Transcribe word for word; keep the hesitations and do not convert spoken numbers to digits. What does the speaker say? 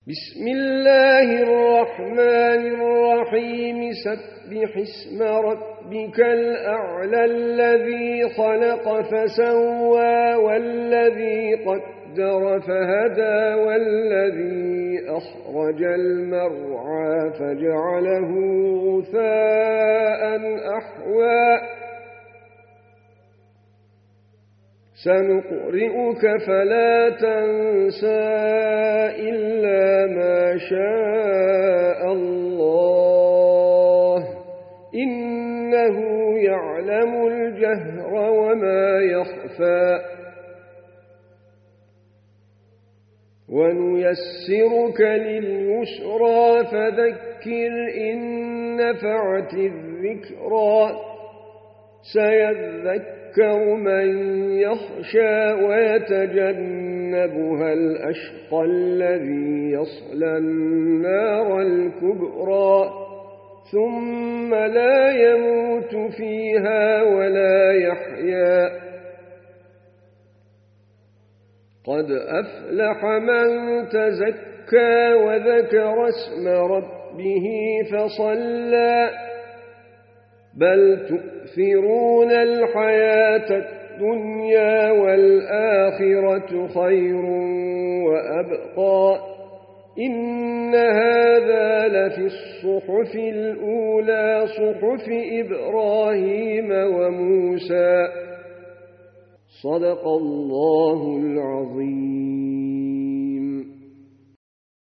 بسم الله الرحمن الرحيم سبح اسم ربك الأعلى الذي خلق فسوى والذي قدر فهدى والذي أخرج المرعى فجعله غثاء أحوى سنقرئك فلا تنسى إلا ما شاء الله إنه يعلم الجهر وما يخفى ونيسرك لليسرى فذكر إن نفعت الذكرى سيذكر من يخشى ويتجنبها الأشقى الذي يصلى النار الكبرى ثم لا يموت فيها ولا يحيا قد أفلح من تزكى وذكر اسم ربه فصلى بل تؤثرون الحياة الدنيا والآخرة خير وأبقى إن هذا لفي الصحف الأولى صحف إبراهيم وموسى صدق الله العظيم.